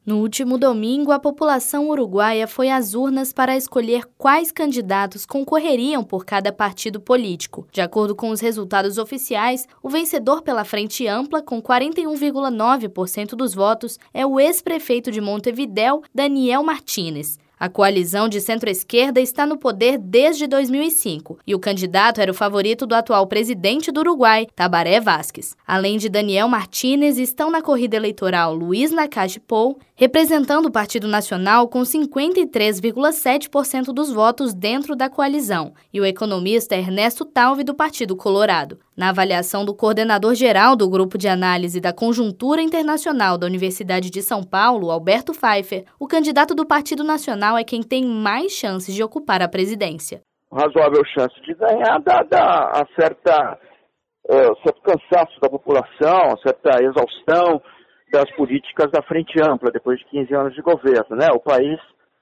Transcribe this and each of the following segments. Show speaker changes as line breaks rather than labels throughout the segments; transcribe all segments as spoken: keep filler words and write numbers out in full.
No último domingo, a população uruguaia foi às urnas para escolher quais candidatos concorreriam por cada partido político. De acordo com os resultados oficiais, o vencedor pela Frente Ampla, com quarenta e um vírgula nove por cento dos votos, é o ex-prefeito de Montevidéu, Daniel Martínez. A coalizão de centro-esquerda está no poder desde dois mil e cinco e o candidato era o favorito do atual presidente do Uruguai, Tabaré Vázquez. Além de Daniel Martínez, estão na corrida eleitoral Luiz Lacalle Pou, representando o Partido Nacional com cinquenta e três vírgula sete por cento dos votos dentro da coalizão, e o economista Ernesto Talvi, do Partido Colorado. Na avaliação do coordenador-geral do Grupo de Análise da Conjuntura Internacional da Universidade de São Paulo, Alberto Pfeiffer, o candidato do Partido Nacional é quem tem mais chances de ocupar a presidência.
Razoável chance de ganhar, dada a certa, uh, certo cansaço da população, a certa exaustão das políticas da Frente Ampla, depois de quinze anos de governo, né? O país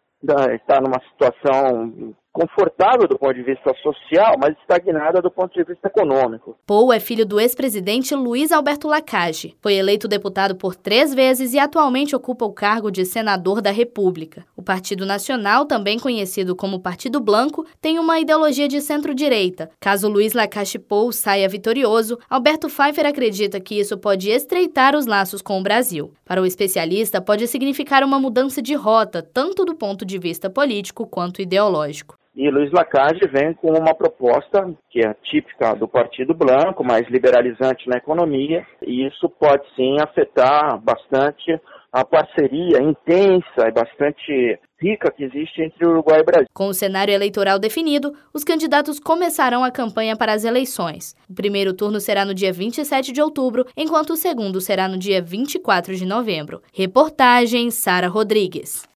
está numa situação confortável do ponto de vista social, mas estagnada do ponto de vista econômico.
Pou é filho do ex-presidente Luiz Alberto Lacalle. Foi eleito deputado por três vezes e atualmente ocupa o cargo de senador da República. O Partido Nacional, também conhecido como Partido Blanco, tem uma ideologia de centro-direita. Caso Luiz Lacalle Pou saia vitorioso, Alberto Pfeiffer acredita que isso pode estreitar os laços com o Brasil. Para o especialista, pode significar uma mudança de rota, tanto do ponto de vista político quanto ideológico.
E Luiz Lacalle vem com uma proposta que é típica do Partido Blanco, mais liberalizante na economia, e isso pode sim afetar bastante a parceria intensa e bastante rica que existe entre Uruguai e Brasil.
Com o cenário eleitoral definido, os candidatos começarão a campanha para as eleições. O primeiro turno será no dia vinte e sete de outubro, enquanto o segundo será no dia vinte e quatro de novembro. Reportagem Sara Rodrigues.